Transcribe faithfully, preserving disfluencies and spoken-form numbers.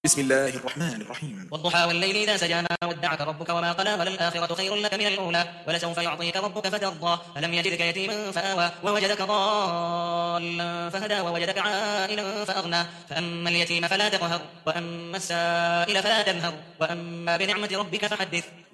بسم الله الرحمن الرحيم. والضحى والليل إذا سجى ما ودعك ربك وما قلى وللآخرة خير لك من الأولى ولسوف يعطيك ربك فترضى ألم يجدك يتيما فآوى ووجدك ضالا فهدى ووجدك عائلا فأغنى فأما اليتيم فلا تقهر وأما السائل فلا تنهر وأما بنعمة ربك فحدث.